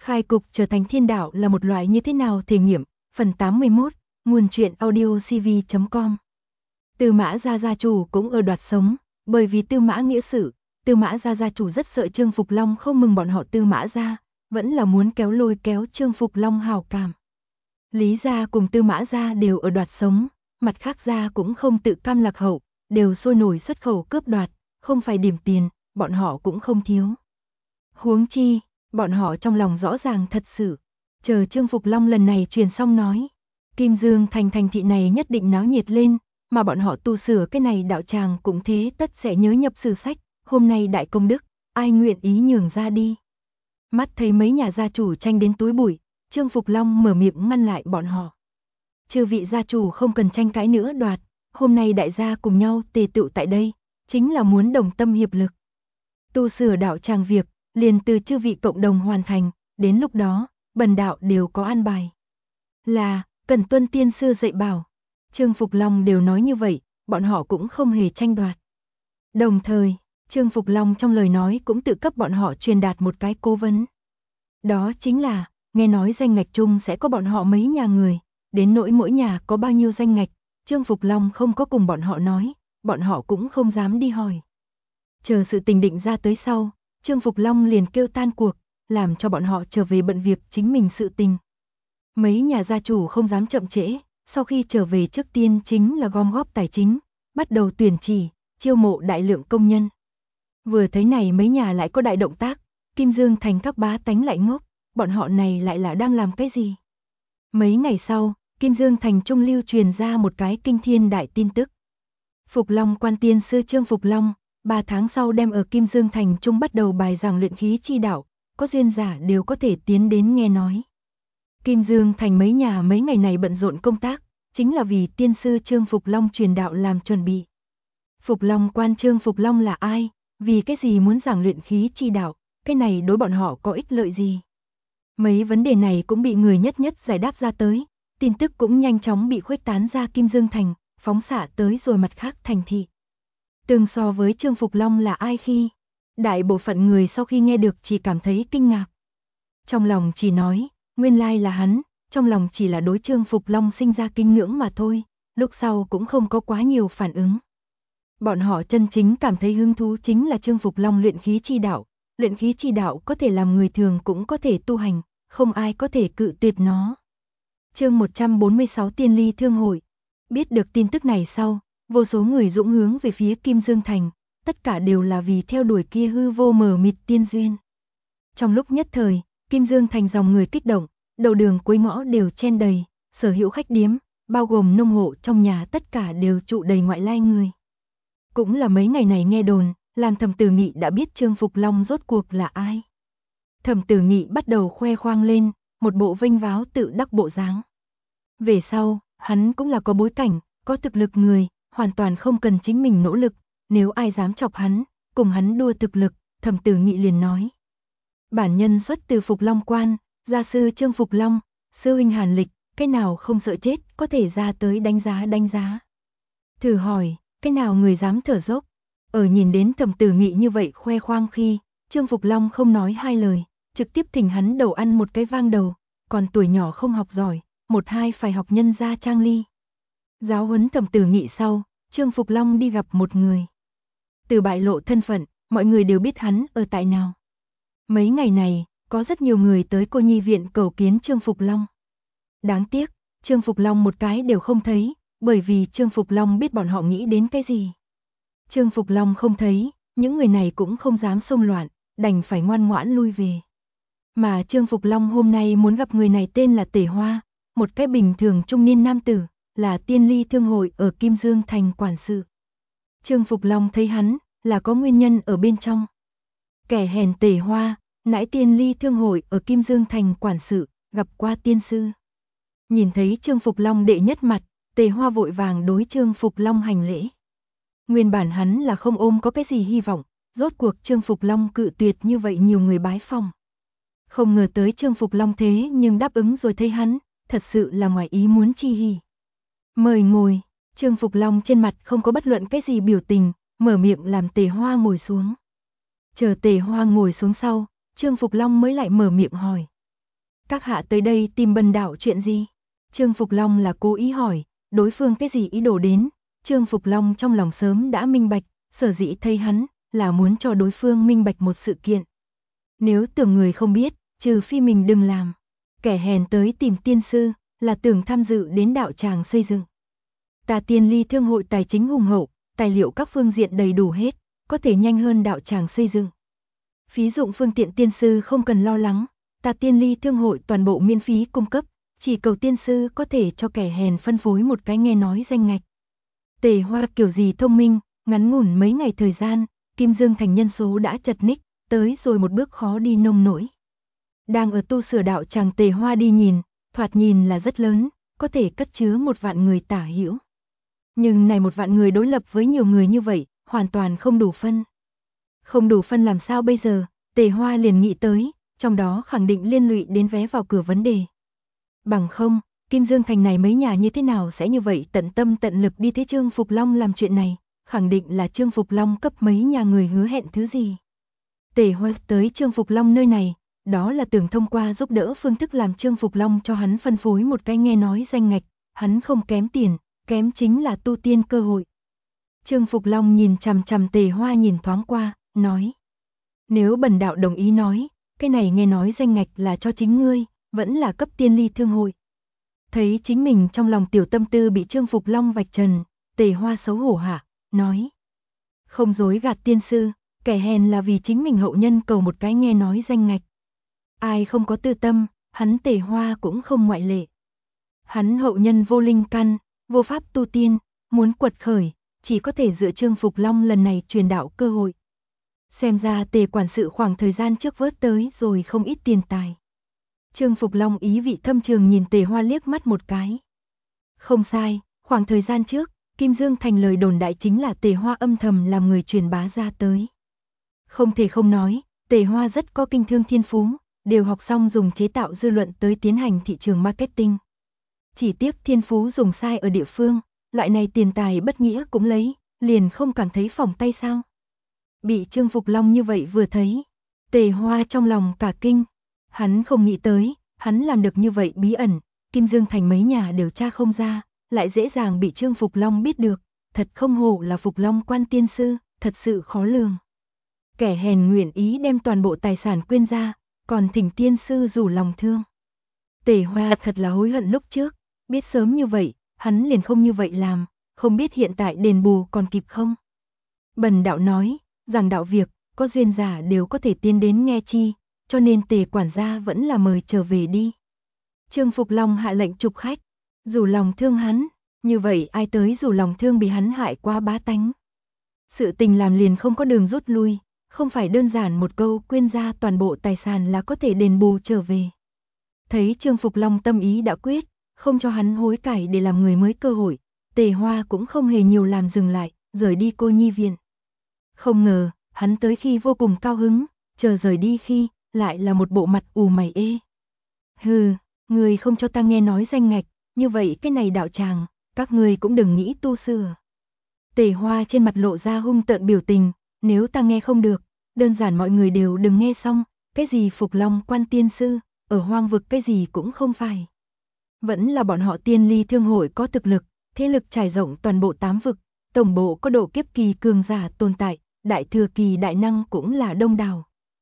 Khai cục trở thành thiên đạo là một loại như thế nào thể nghiệm, phần 81, nguồn truyện audio cv.com. Tư Mã gia gia chủ cũng ở đoạt sống, bởi vì Tư Mã nghĩa sự, Tư Mã gia gia chủ rất sợ Trương Phục Long không mừng bọn họ Tư Mã gia, vẫn là muốn lôi kéo Trương Phục Long hảo cảm. Lý gia cùng Tư Mã gia đều ở đoạt sống, mặt khác gia cũng không tự cam lạc hậu, đều sôi nổi xuất khẩu cướp đoạt, không phải điểm tiền, bọn họ cũng không thiếu. Huống chi, bọn họ trong lòng rõ ràng thật sự, chờ Trương Phục Long lần này truyền xong nói, Kim Dương thành thị này nhất định náo nhiệt lên, mà bọn họ tu sửa cái này đạo tràng cũng thế tất sẽ nhớ nhập sử sách, hôm nay đại công đức, ai nguyện ý nhường ra đi. Mắt thấy mấy nhà gia chủ tranh đến túi bụi, Trương Phục Long mở miệng ngăn lại bọn họ. Chư vị gia chủ không cần tranh cãi nữa đoạt, hôm nay đại gia cùng nhau tề tựu tại đây, chính là muốn đồng tâm hiệp lực. Tu sửa đạo tràng việc, liền từ chư vị cộng đồng hoàn thành, đến lúc đó, bần đạo đều có an bài. Là, cần tuân tiên sư dạy bảo. Trương Phục Long đều nói như vậy, bọn họ cũng không hề tranh đoạt. Đồng thời, Trương Phục Long trong lời nói cũng tự cấp bọn họ truyền đạt một cái cố vấn. Đó chính là, nghe nói danh ngạch chung sẽ có bọn họ mấy nhà người, đến nỗi mỗi nhà có bao nhiêu danh ngạch, Trương Phục Long không có cùng bọn họ nói, bọn họ cũng không dám đi hỏi. Chờ sự tình định ra tới sau, Trương Phục Long liền kêu tan cuộc, làm cho bọn họ trở về bận việc chính mình sự tình. Mấy nhà gia chủ không dám chậm trễ, sau khi trở về trước tiên chính là gom góp tài chính, bắt đầu tuyển chỉ, chiêu mộ đại lượng công nhân. Vừa thấy này mấy nhà lại có đại động tác, Kim Dương thành các bá tánh lại ngốc, bọn họ này lại là đang làm cái gì? Mấy ngày sau, Kim Dương thành trung lưu truyền ra một cái kinh thiên đại tin tức. Phục Long quan tiên sư Trương Phục Long, 3 tháng sau đem ở Kim Dương thành trung bắt đầu bài giảng luyện khí chi đạo, có duyên giả đều có thể tiến đến nghe nói. Kim Dương thành mấy nhà mấy ngày này bận rộn công tác, chính là vì tiên sư Trương Phục Long truyền đạo làm chuẩn bị. Phục Long quan Trương Phục Long là ai? Vì cái gì muốn giảng luyện khí chi đạo? Cái này đối bọn họ có ích lợi gì? Mấy vấn đề này cũng bị người nhất nhất giải đáp ra tới, tin tức cũng nhanh chóng bị khuếch tán ra Kim Dương thành, phóng xạ tới rồi mặt khác thành thị. Tương so với Trương Phục Long là ai khi, đại bộ phận người sau khi nghe được chỉ cảm thấy kinh ngạc. Trong lòng chỉ nói, nguyên lai là hắn, trong lòng chỉ là đối Trương Phục Long sinh ra kinh ngưỡng mà thôi, lúc sau cũng không có quá nhiều phản ứng. Bọn họ chân chính cảm thấy hứng thú chính là Trương Phục Long luyện khí chi đạo có thể làm người thường cũng có thể tu hành, không ai có thể cự tuyệt nó. Chương 146 Tiên Ly Thương hội. Biết được tin tức này sau, vô số người dũng hướng về phía Kim Dương thành, tất cả đều là vì theo đuổi kia hư vô mờ mịt tiên duyên. Trong lúc nhất thời, Kim Dương thành dòng người kích động, đầu đường cuối ngõ đều chen đầy, sở hữu khách điếm, bao gồm nông hộ trong nhà tất cả đều trụ đầy ngoại lai người. Cũng là mấy ngày này nghe đồn, làm Thẩm Tử Nghị đã biết Trương Phục Long rốt cuộc là ai. Thẩm Tử Nghị bắt đầu khoe khoang lên, một bộ vênh váo tự đắc bộ dáng. Về sau, hắn cũng là có bối cảnh, có thực lực người, hoàn toàn không cần chính mình nỗ lực, nếu ai dám chọc hắn, cùng hắn đua thực lực, Thẩm Tử Nghị liền nói. Bản nhân xuất từ Phục Long quan, gia sư Trương Phục Long, sư huynh Hàn Lịch, cái nào không sợ chết, có thể ra tới đánh giá. Thử hỏi, cái nào người dám thở dốc? Ở nhìn đến Thẩm Tử Nghị như vậy khoe khoang khi, Trương Phục Long không nói hai lời, trực tiếp thỉnh hắn đầu ăn một cái vang đầu, còn tuổi nhỏ không học giỏi, một hai phải học nhân gia trang ly. Giáo huấn Thẩm Tử Nghị sau, Trương Phục Long đi gặp một người. Từ bại lộ thân phận, mọi người đều biết hắn ở tại nào. Mấy ngày này, có rất nhiều người tới Cô Nhi viện cầu kiến Trương Phục Long. Đáng tiếc, Trương Phục Long một cái đều không thấy, bởi vì Trương Phục Long biết bọn họ nghĩ đến cái gì. Trương Phục Long không thấy, những người này cũng không dám xông loạn, đành phải ngoan ngoãn lui về. Mà Trương Phục Long hôm nay muốn gặp người này tên là Tề Hoa, một cái bình thường trung niên nam tử, là Tiên Ly Thương hội ở Kim Dương thành quản sự. Trương Phục Long thấy hắn, là có nguyên nhân ở bên trong. Kẻ hèn Tề Hoa, nãi Tiên Ly Thương hội ở Kim Dương thành quản sự, gặp qua tiên sư. Nhìn thấy Trương Phục Long đệ nhất mặt, Tề Hoa vội vàng đối Trương Phục Long hành lễ. Nguyên bản hắn là không ôm có cái gì hy vọng, rốt cuộc Trương Phục Long cự tuyệt như vậy nhiều người bái phỏng. Không ngờ tới Trương Phục Long thế nhưng đáp ứng rồi thấy hắn, thật sự là ngoài ý muốn chi hỉ. Mời ngồi, Trương Phục Long trên mặt không có bất luận cái gì biểu tình, mở miệng làm Tề Hoa ngồi xuống. Chờ Tề Hoa ngồi xuống sau, Trương Phục Long mới lại mở miệng hỏi. Các hạ tới đây tìm Bần đạo chuyện gì? Trương Phục Long là cố ý hỏi, đối phương cái gì ý đồ đến, Trương Phục Long trong lòng sớm đã minh bạch, sở dĩ thấy hắn là muốn cho đối phương minh bạch một sự kiện. Nếu tưởng người không biết, trừ phi mình đừng làm. Kẻ hèn tới tìm tiên sư, là tưởng tham dự đến đạo tràng xây dựng. Ta Tiên Ly Thương hội tài chính hùng hậu, tài liệu các phương diện đầy đủ hết, có thể nhanh hơn đạo tràng xây dựng. Phí dụng phương tiện tiên sư không cần lo lắng, ta Tiên Ly Thương hội toàn bộ miễn phí cung cấp, chỉ cầu tiên sư có thể cho kẻ hèn phân phối một cái nghe nói danh ngạch. Tề Hoa kiểu gì thông minh, ngắn ngủn mấy ngày thời gian, Kim Dương thành nhân số đã chật ních, tới rồi một bước khó đi nông nỗi. Đang ở tu sửa đạo tràng Tề Hoa đi nhìn, thoạt nhìn là rất lớn, có thể cất chứa 1 vạn người tả hữu. Nhưng này 1 vạn người đối lập với nhiều người như vậy, hoàn toàn không đủ phân. Không đủ phân làm sao bây giờ, Tề Hoa liền nghĩ tới, trong đó khẳng định liên lụy đến vé vào cửa vấn đề. Bằng không, Kim Dương thành này mấy nhà như thế nào sẽ như vậy tận tâm tận lực đi thế Trương Phục Long làm chuyện này, khẳng định là Trương Phục Long cấp mấy nhà người hứa hẹn thứ gì. Tề Hoa tới Trương Phục Long nơi này, đó là tưởng thông qua giúp đỡ phương thức làm Trương Phục Long cho hắn phân phối một cái nghe nói danh ngạch, hắn không kém tiền, kém chính là tu tiên cơ hội. Trương Phục Long nhìn chằm chằm Tề Hoa nhìn thoáng qua, nói: "Nếu Bần đạo đồng ý nói, cái này nghe nói danh ngạch là cho chính ngươi, vẫn là cấp Tiên Ly Thương hội." Thấy chính mình trong lòng tiểu tâm tư bị Trương Phục Long vạch trần, Tề Hoa xấu hổ hạ, nói: "Không dối gạt tiên sư, kẻ hèn là vì chính mình hậu nhân cầu một cái nghe nói danh ngạch. Ai không có tư tâm, hắn Tề Hoa cũng không ngoại lệ. Hắn hậu nhân vô linh căn, vô pháp tu tiên, muốn quật khởi, chỉ có thể dựa Trương Phục Long lần này truyền đạo cơ hội. Xem ra Tề quản sự khoảng thời gian trước vớt tới rồi không ít tiền tài." Trương Phục Long ý vị thâm trường nhìn Tề Hoa liếc mắt một cái. Không sai, khoảng thời gian trước, Kim Dương thành lời đồn đại chính là Tề Hoa âm thầm làm người truyền bá ra tới. Không thể không nói, Tề Hoa rất có kinh thương thiên phú, đều học xong dùng chế tạo dư luận tới tiến hành thị trường marketing. Chỉ tiếc thiên phú dùng sai ở địa phương, loại này tiền tài bất nghĩa cũng lấy, liền không cảm thấy phỏng tay sao. Bị Trương Phục Long như vậy vừa thấy, Tề Hoa trong lòng cả kinh. Hắn không nghĩ tới, hắn làm được như vậy bí ẩn, Kim Dương thành mấy nhà đều tra không ra, lại dễ dàng bị Trương Phục Long biết được, thật không hổ là Phục Long quan tiên sư, thật sự khó lường. Kẻ hèn nguyện ý đem toàn bộ tài sản quyên ra, còn thỉnh tiên sư rủ lòng thương. Tề Hoa thật là hối hận lúc trước, biết sớm như vậy, hắn liền không như vậy làm, không biết hiện tại đền bù còn kịp không. Bần đạo nói, giảng đạo việc, có duyên giả đều có thể tiến đến nghe chi, cho nên Tề quản gia vẫn là mời trở về đi. Trương Phục Long hạ lệnh trục khách, rủ lòng thương hắn, như vậy ai tới rủ lòng thương bị hắn hại qua bá tánh. Sự tình làm liền không có đường rút lui, không phải đơn giản một câu quyên ra toàn bộ tài sản là có thể đền bù trở về. Thấy Trương Phục Long tâm ý đã quyết, không cho hắn hối cải để làm người mới cơ hội, Tề Hoa cũng không hề nhiều làm dừng lại, rời đi Cô Nhi viện. Không ngờ, hắn tới khi vô cùng cao hứng, chờ rời đi khi, lại là một bộ mặt ù mày ê. Hừ, người không cho ta nghe nói danh ngạch, như vậy cái này đạo tràng, các người cũng đừng nghĩ tu sửa. Tề Hoa trên mặt lộ ra hung tợn biểu tình, nếu ta nghe không được, đơn giản mọi người đều đừng nghe xong, cái gì Phục Long quan tiên sư, ở hoang vực cái gì cũng không phải. Vẫn là bọn họ Tiên Ly Thương hội có thực lực, thế lực trải rộng toàn bộ 8 vực, tổng bộ có độ kiếp kỳ cường giả tồn tại, đại thừa kỳ đại năng cũng là đông đảo.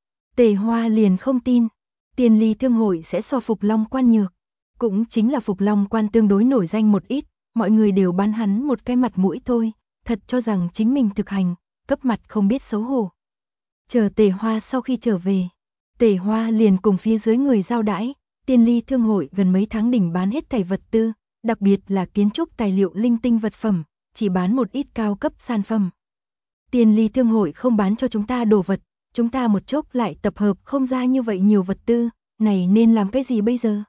Tề Hoa liền không tin, Tiên Ly Thương hội sẽ so Phục Long quan nhược, cũng chính là Phục Long quan tương đối nổi danh một ít, mọi người đều bán hắn một cái mặt mũi thôi, thật cho rằng chính mình thực hành, cấp mặt không biết xấu hổ. Chờ Tề Hoa sau khi trở về, Tề Hoa liền cùng phía dưới người giao đãi, Tiên Ly Thương hội gần mấy tháng đỉnh bán hết thảy vật tư, đặc biệt là kiến trúc tài liệu linh tinh vật phẩm, chỉ bán một ít cao cấp sản phẩm. Tiên Ly Thương hội không bán cho chúng ta đồ vật, chúng ta một chốc lại tập hợp không ra như vậy nhiều vật tư, này nên làm cái gì bây giờ?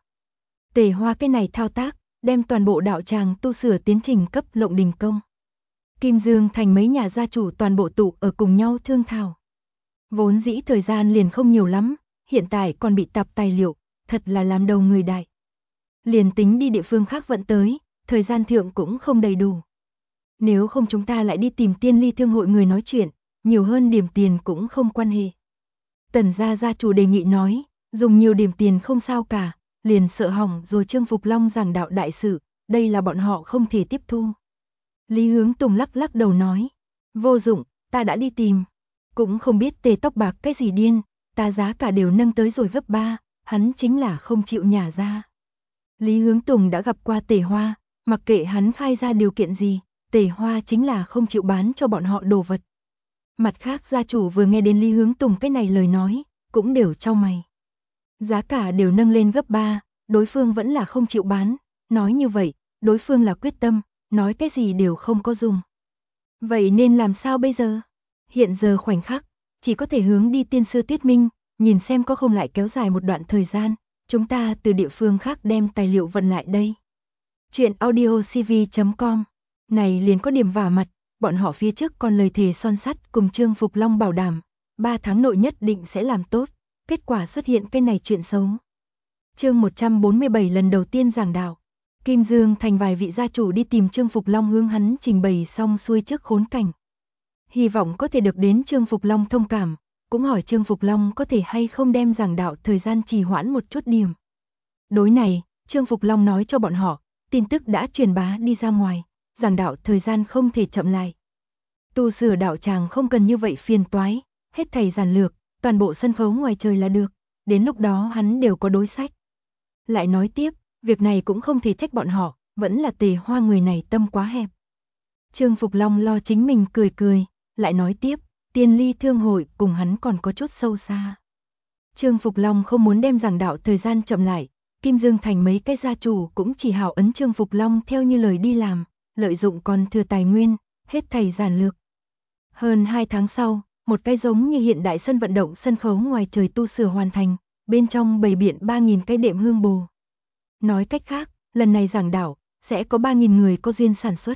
Tề Hoa cái này thao tác, đem toàn bộ đạo tràng tu sửa tiến trình cấp lộng đình công. Kim Dương thành mấy nhà gia chủ toàn bộ tụ ở cùng nhau thương thảo. Vốn dĩ thời gian liền không nhiều lắm, hiện tại còn bị tạp tài liệu, thật là làm đầu người đại. Liền tính đi địa phương khác vận tới, thời gian thượng cũng không đầy đủ. Nếu không chúng ta lại đi tìm Tiên Ly Thương hội người nói chuyện, nhiều hơn điểm tiền cũng không quan hệ. Tần gia gia chủ đề nghị nói, dùng nhiều điểm tiền không sao cả, liền sợ hỏng rồi Trương Phục Long giảng đạo đại sự, đây là bọn họ không thể tiếp thu. Lý Hướng Tùng lắc lắc đầu nói, vô dụng, ta đã đi tìm. Cũng không biết Tề Tóc Bạc cái gì điên, ta giá cả đều nâng tới rồi gấp 3, hắn chính là không chịu nhả ra. Lý Hướng Tùng đã gặp qua Tề Hoa, mặc kệ hắn khai ra điều kiện gì, Tề Hoa chính là không chịu bán cho bọn họ đồ vật. Mặt khác gia chủ vừa nghe đến Lý Hướng Tùng cái này lời nói, cũng đều chau mày. Giá cả đều nâng lên gấp 3, đối phương vẫn là không chịu bán, nói như vậy, đối phương là quyết tâm, nói cái gì đều không có dùng. Vậy nên làm sao bây giờ? Hiện giờ khoảnh khắc, chỉ có thể hướng đi tiên sư Tuyết Minh, nhìn xem có không lại kéo dài một đoạn thời gian, chúng ta từ địa phương khác đem tài liệu vận lại đây. Chuyện audiocv.com này liền có điểm vả mặt, bọn họ phía trước còn lời thề son sắt cùng Trương Phục Long bảo đảm, 3 tháng nội nhất định sẽ làm tốt, kết quả xuất hiện cái này chuyện xấu. Chương 147 lần đầu tiên giảng đạo. Kim Dương Thành vài vị gia chủ đi tìm Trương Phục Long hướng hắn trình bày xong xuôi trước khốn cảnh. Hy vọng có thể được đến Trương Phục Long thông cảm, cũng hỏi Trương Phục Long có thể hay không đem giảng đạo thời gian trì hoãn một chút điểm. Đối này, Trương Phục Long nói cho bọn họ, tin tức đã truyền bá đi ra ngoài, giảng đạo thời gian không thể chậm lại. Tu sửa đạo tràng không cần như vậy phiền toái, hết thảy giản lược, toàn bộ sân khấu ngoài trời là được, đến lúc đó hắn đều có đối sách. Lại nói tiếp, việc này cũng không thể trách bọn họ, vẫn là Tề Hoa người này tâm quá hẹp. Trương Phục Long lo chính mình cười cười, lại nói tiếp, Tiên Ly Thương hội cùng hắn còn có chút sâu xa. Trương Phục Long không muốn đem giảng đạo thời gian chậm lại, Kim Dương Thành mấy cái gia chủ cũng chỉ hảo ấn Trương Phục Long theo như lời đi làm, lợi dụng còn thừa tài nguyên, hết thảy giản lược. Hơn 2 tháng sau, một cái giống như hiện đại sân vận động sân khấu ngoài trời tu sửa hoàn thành, bên trong bày biện 3.000 cái đệm hương bồ. Nói cách khác, lần này giảng đạo sẽ có 3.000 người có duyên sản xuất.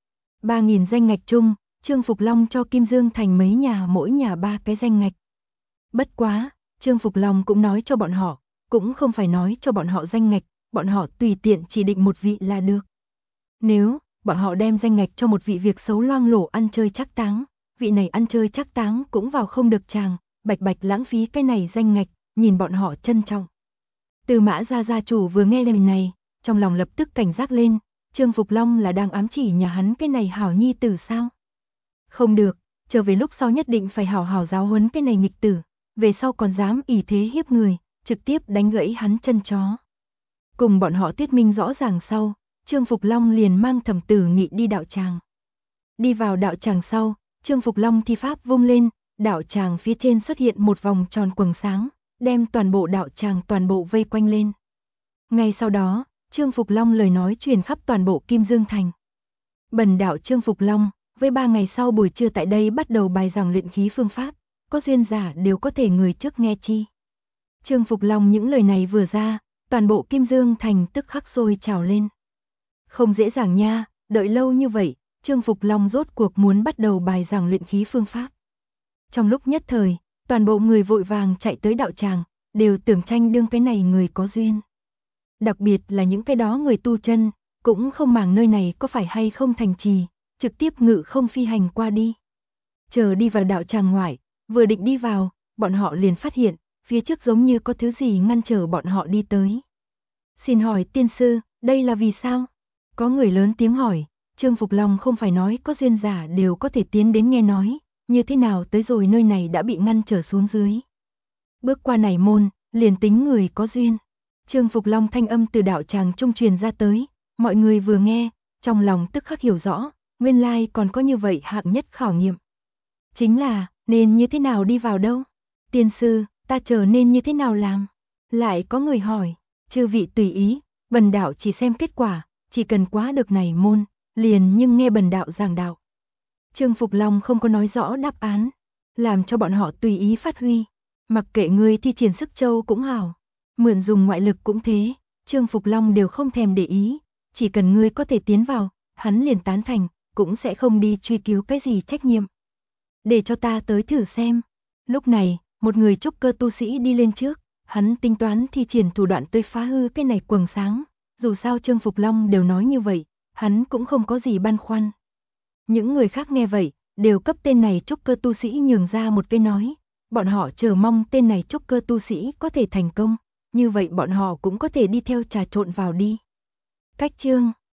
3.000 danh ngạch chung, Trương Phục Long cho Kim Dương Thành mấy nhà mỗi nhà 3 cái danh ngạch. Bất quá, Trương Phục Long cũng nói cho bọn họ, cũng không phải nói cho bọn họ danh ngạch, bọn họ tùy tiện chỉ định một vị là được. Nếu bọn họ đem danh ngạch cho một vị việc xấu loang lổ ăn chơi trác táng, vị này ăn chơi trác táng cũng vào không được chàng, bạch bạch lãng phí cái này danh ngạch, nhìn bọn họ trân trọng. Từ Mã gia chủ vừa nghe lời này, trong lòng lập tức cảnh giác lên, Trương Phục Long là đang ám chỉ nhà hắn cái này hảo nhi tử sao? Không được, trở về lúc sau nhất định phải hảo hảo giáo huấn cái này nghịch tử, về sau còn dám ỷ thế hiếp người, trực tiếp đánh gãy hắn chân chó. Cùng bọn họ thuyết minh rõ ràng sau, Trương Phục Long liền mang Thẩm Tử Nghị đi đạo tràng. Đi vào đạo tràng sau, Trương Phục Long thi pháp vung lên, đạo tràng phía trên xuất hiện một vòng tròn quầng sáng, đem toàn bộ đạo tràng toàn bộ vây quanh lên. Ngay sau đó, Trương Phục Long lời nói truyền khắp toàn bộ Kim Dương Thành. Bần đạo Trương Phục Long, với 3 ngày sau buổi trưa tại đây bắt đầu bài giảng luyện khí phương pháp, có duyên giả đều có thể người trước nghe chi. Trương Phục Long những lời này vừa ra, toàn bộ Kim Dương Thành tức khắc sôi trào lên. Không dễ dàng nha, đợi lâu như vậy, Trương Phục Long rốt cuộc muốn bắt đầu bài giảng luyện khí phương pháp. Trong lúc nhất thời, toàn bộ người vội vàng chạy tới đạo tràng, đều tưởng tranh đương cái này người có duyên. Đặc biệt là những cái đó người tu chân, cũng không màng nơi này có phải hay không thành trì, trực tiếp ngự không phi hành qua đi. Chờ đi vào đạo tràng ngoại, vừa định đi vào, bọn họ liền phát hiện, phía trước giống như có thứ gì ngăn trở bọn họ đi tới. Xin hỏi tiên sư, đây là vì sao? Có người lớn tiếng hỏi, Trương Phục Long không phải nói có duyên giả đều có thể tiến đến nghe nói, như thế nào tới rồi nơi này đã bị ngăn trở xuống dưới. Bước qua này môn, liền tính người có duyên. Trương Phục Long thanh âm từ đạo tràng trung truyền ra tới, mọi người vừa nghe, trong lòng tức khắc hiểu rõ, nguyên lai còn có như vậy hạng nhất khảo nghiệm. Chính là, nên như thế nào đi vào đâu? Tiên sư, ta chờ nên như thế nào làm? Lại có người hỏi, chư vị tùy ý, bần đạo chỉ xem kết quả, chỉ cần quá được này môn, liền nhưng nghe bần đạo giảng đạo. Trương Phục Long không có nói rõ đáp án, làm cho bọn họ tùy ý phát huy, mặc kệ ngươi thi triển sức châu cũng hảo, mượn dùng ngoại lực cũng thế, Trương Phục Long đều không thèm để ý, chỉ cần ngươi có thể tiến vào, hắn liền tán thành, cũng sẽ không đi truy cứu cái gì trách nhiệm. Để cho ta tới thử xem. Lúc này, một người trúc cơ tu sĩ đi lên trước, hắn tính toán thi triển thủ đoạn tới phá hư cái này quầng sáng, dù sao Trương Phục Long đều nói như vậy, hắn cũng không có gì băn khoăn. Những người khác nghe vậy, đều cấp tên này trúc cơ tu sĩ nhường ra một cái nói, bọn họ chờ mong tên này trúc cơ tu sĩ có thể thành công, như vậy bọn họ cũng có thể đi theo trà trộn vào đi. Cách chương